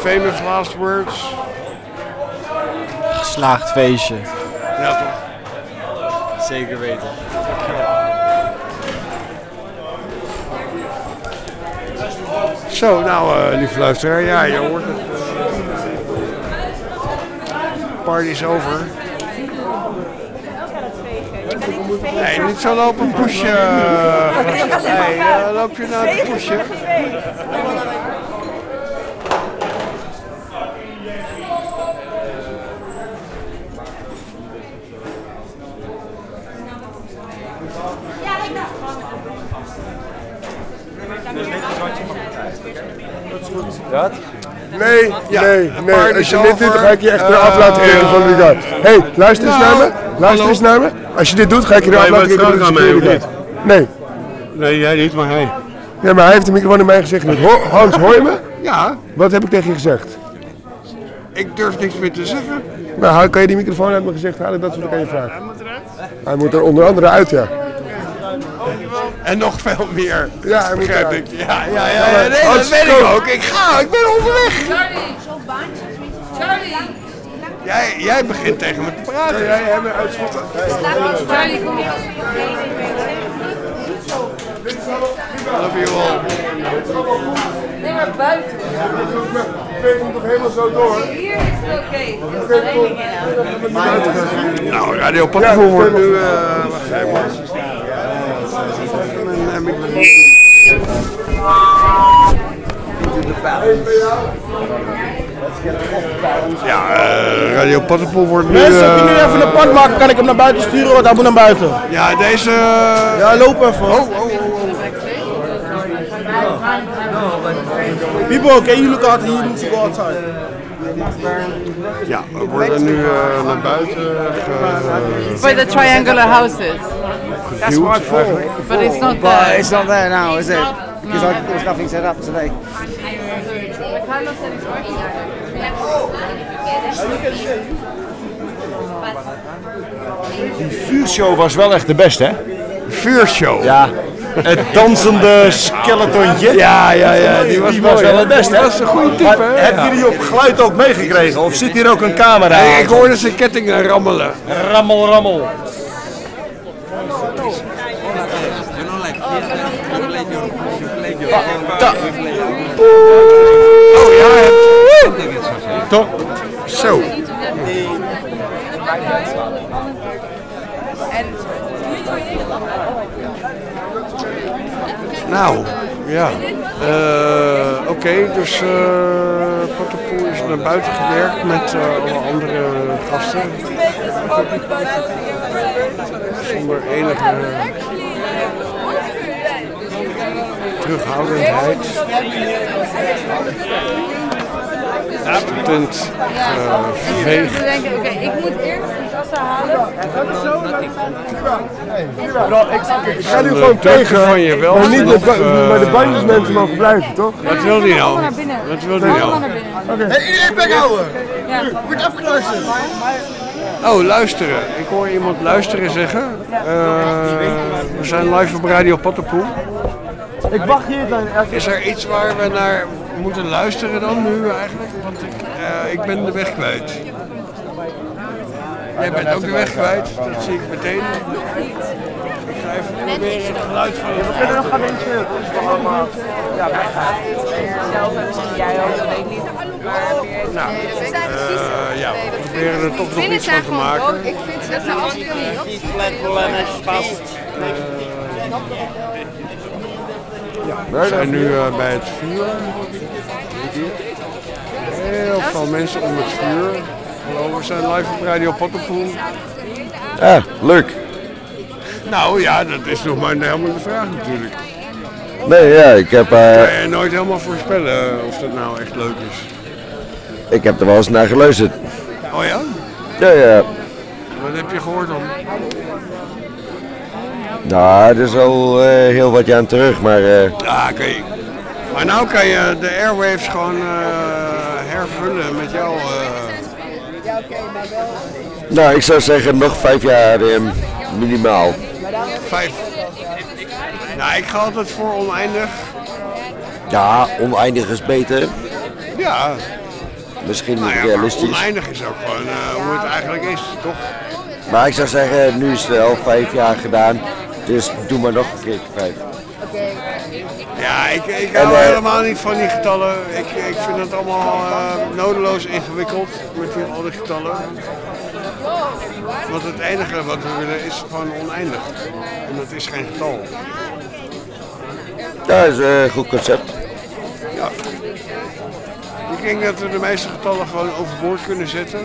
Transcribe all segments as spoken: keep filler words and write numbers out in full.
famous last words? Geslaagd feestje. Ja, toch? Zeker weten. Zo, nou, uh, lieve luisteraar, ja, je hoort het. De party is over. Nee, niet zo lopen pushen. Nee, uh, loop je nou te pushen? Wat? Nee, Ja, nee, nee. Als je is dit doet, dan ga ik je echt over. eraf laten Uh, kijken van de guard. Hé, hey, luister eens nou, naar me. Luister hallo. eens naar me. Als je dit doet, ga ik je eraf Wij laten kijken hebben van de het security terug guard. Nee. Nee, jij niet, maar hij. Ja, maar hij heeft de microfoon in mijn gezicht. Ho- Hans, hoor je me? Ja, Wat heb ik tegen je gezegd? ik durf niks meer te zeggen. Nou, haal- kan je die microfoon uit mijn gezicht halen? Dat is wat ik aan je vraag. Hij moet er onder andere uit, ja. En nog veel meer. Ja, hij moet Begrijp eruit. ik. Ja, ja, ja, ja, nee, dat weet ik ook. Ik ga, ik ben onderweg. Charlie! Jij, jij begint tegen me te praten. Jij hebt me uitschoppen. Charlie, kom hier. Love you all. Nee, maar buiten. Ik weet hem toch helemaal zo door. Hier is het oké. Nou, Radio Pattenvoer wordt nu... Uh, wacht even. Even mijn microfoon. Ja, uh, Radio Pattenpoel wordt nu... Mensen, kun je nu uh, even een pad maken? Kan ik hem naar buiten sturen? Want hij moet naar buiten. Ja, deze... Ja, loop even. Oh, oh, oh, oh. People, can you look out? He needs to go outside. Ja, we worden nu uh, naar buiten ge- For the triangular houses. geduwd eigenlijk. But it's not But there. it's not there now, is it? Because I, there was nothing set up today. Carlos said it's working. Die vuurshow was wel echt de beste, hè? Vuurshow. Ja. Het dansende skeletontje. Ja, ja, ja, die was, Die mooi, was wel hè? het beste. Dat was een goede type, Maar hè? hebben jullie op geluid ook meegekregen? Of zit hier ook een camera? Hey, ik hoorde zijn kettingen rammelen. Rammel, rammel. Ta- Oh ja, het... Toch? Zo. Nou, ja. Uh, Oké, okay, dus uh, Pattenpoel is naar buiten gewerkt met uh, alle andere gasten. Zonder enige terughoudendheid. Student geveegd. Ik denk, oké, ik moet eerst die kassa halen. Ik ga nu gewoon tegen, van je wel. maar, niet de, ba- maar de bandjesmensen mogen blijven, toch? Wat wil die nou? Naar binnen. Wat wil die nou? Naar binnen. Hey, iedereen bek houden! Ja. Wordt afgeluisterd! Oh, luisteren. Ik hoor iemand luisteren zeggen. Uh, we zijn live op Radio Pattenpoel. Ik wacht hier dan. Is er iets waar we naar moeten luisteren dan nu eigenlijk? Want ik, uh, ik ben de weg kwijt. Jij bent ook de weg kwijt, dat zie ik meteen. Ik ga even proberen het geluid van je. We kunnen nog gaan mensen. Dat is toch allemaal. Ja, wij gaan. Zelf en misschien jij ook, dat weet ik niet. Nou, uh, ja, we proberen er toch nog iets van te maken. Ik vind dat nou afspelen. We zijn nu uh, bij het vuur. Heel veel mensen om het vuur. Hallo, we zijn live op Radio Pattenpoel. Ja, leuk. Nou ja, dat is nog maar helemaal de vraag natuurlijk. Nee, ja, ik heb, uh, Kan je nooit helemaal voorspellen of dat nou echt leuk is. ik heb er wel eens naar geluisterd. Oh ja? Ja, ja. Wat heb je gehoord dan? Nou, dat is al uh, heel wat jaar terug, maar... Uh, Ja, oké. Maar nou kan je de airwaves gewoon uh, hervullen met jou. Uh... nou, ik zou zeggen nog vijf jaar uh, minimaal. Vijf. Nou, ik ga altijd voor oneindig. Ja, oneindig is beter. Ja, misschien Nou niet ja, maar realistisch. oneindig is ook gewoon uh, hoe het eigenlijk is, toch? Maar ik zou zeggen, nu is het al vijf jaar gedaan. Dus doe maar nog een keertje vijf. Ja, ik, ik En, hou uh, helemaal niet van die getallen. Ik, ik vind het allemaal uh, nodeloos ingewikkeld met die, al die getallen. Want het enige wat we willen is gewoon oneindig. En dat is geen getal. Ja, dat is een goed concept. Ja. Ik denk dat we de meeste getallen gewoon overboord kunnen zetten.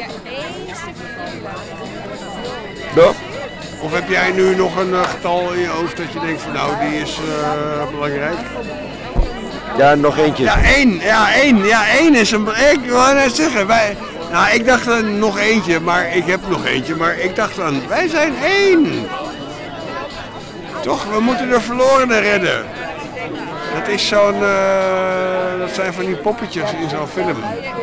Ja. Of heb jij nu nog een uh, getal in je hoofd dat je denkt van nou, die is uh, belangrijk? Ja, nog eentje. Ja, één. Ja, één. Ja, één is een... Ik wou net zeggen, wij... Nou, ik dacht aan nog eentje, maar ik heb nog eentje. Maar ik dacht aan, wij zijn één. Toch, we moeten de verlorenen redden. Dat is zo'n... Uh, dat zijn van die poppetjes in zo'n film.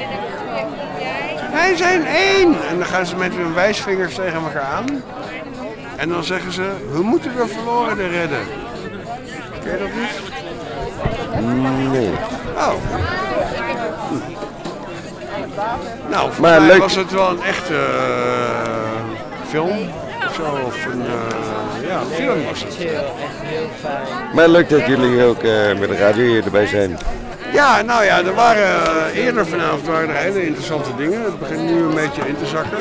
Wij zijn één. En dan gaan ze met hun wijsvingers tegen elkaar aan. En dan zeggen ze, we moeten de verlorenen redden. Ken je dat niet? Nee. Oh. Hm. Nou, volgens Maar mij leuk. was het wel een echte uh, film. Of zo, of een uh, ja, film was het. Maar leuk dat jullie ook uh, met de radio hier erbij zijn. Ja, nou ja, er waren uh, eerder vanavond waren er hele interessante dingen. Het begint nu een beetje in te zakken.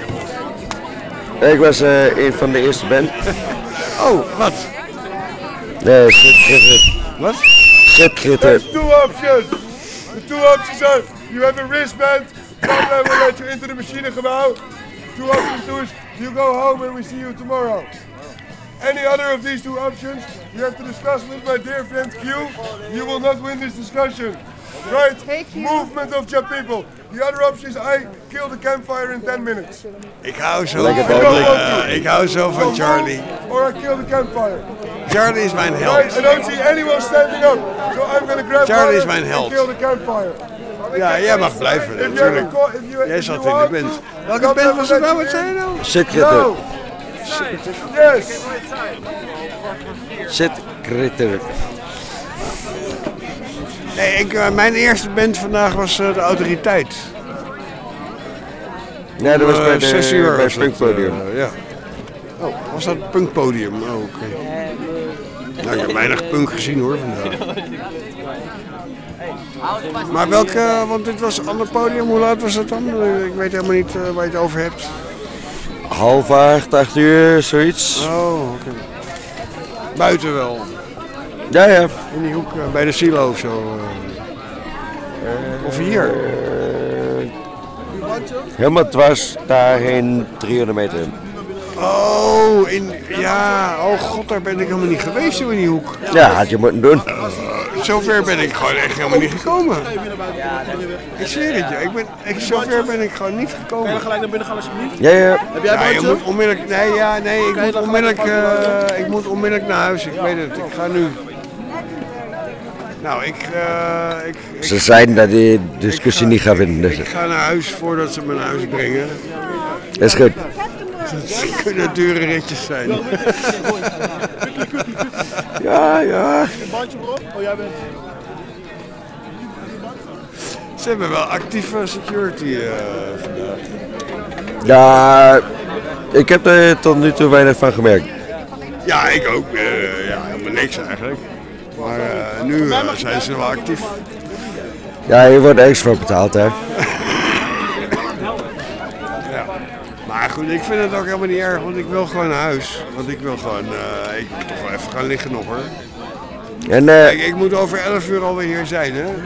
Ik was uh, een van de eerste band. Oh, wat? Nee, Schritter. Wat? Schritter. There's two options. The two options are you have a wristband, someone will let you into the machinegebouw. Two options two is you go home and we see you tomorrow. Any other of these two options, you have to discuss with my dear friend Q. You will not win this discussion. Right? Movement of your people. The other option is I kill the campfire in ten minutes. Ik hou zo, Lekker van, duidelijk. uh, ik hou zo van Charlie. Or I kill the campfire. Charlie is mijn Right? held. I don't see anyone standing up. So I'm gonna grab Charlie is fire mijn and held. kill the campfire. Ja, jij mag blijven If you have natuurlijk. a call, if you, Jij if zat you in de want band. to, Welke God band will was let het nou? you Wat zei je nou? Schritter. No. Yes. Schritter. Nee, ik, uh, mijn eerste band vandaag was uh, de Autoriteit. Nee, dat was Uh, bij, de, zes uur bij was het het, Punkpodium. uh, ja. Oh, was dat het punkpodium? Oh, oké. Okay. Nou, ik heb weinig punk gezien hoor vandaag. Maar welke, want dit was een ander podium, hoe laat was het dan? Ik weet helemaal niet uh, waar je het over hebt. Half acht, acht uur, zoiets. Oh, oké. Okay. Buiten wel. Ja, ja. In die hoek uh, bij de silo of zo. Uh. Of hier. Uh, helemaal dwars daarheen, driehonderd meter. Oh, in, ja, oh god, daar ben ik helemaal niet geweest in die hoek. Ja, had je moeten doen. Zover ben ik gewoon echt helemaal niet gekomen. Ik zweer het je, ik ben, ik, zover ben ik gewoon niet gekomen. Kan je gelijk naar binnen gaan alsjeblieft? Ja, ja. Heb jij Ja, een je bandje? moet onmiddellijk, nee, ja, nee, ik moet onmiddellijk, uh, ik moet onmiddellijk naar huis. Ik weet het, ik ga nu. Nou, ik, uh, ik, ik, Ze zeiden dat die discussie ga, niet gaat winnen. ik, Dus. ik ga naar huis voordat ze me naar huis brengen. Dat is goed. Het kunnen dure ritjes zijn. Ja, ja. Een bandje bro? Oh, jij bent... Ze hebben wel actieve security uh, vandaag. Ja, ik heb er tot nu toe weinig van gemerkt. Ja, ik ook. Uh, ja, helemaal niks eigenlijk. Maar uh, nu uh, zijn ze wel actief. Ja, je wordt ergens voor betaald, hè. Ja. Maar goed, ik vind het ook helemaal niet erg, want ik wil gewoon naar huis. Want ik wil gewoon, uh, ik moet toch wel even gaan liggen nog hoor. En, uh, Kijk, ik moet over elf uur alweer hier zijn, hè.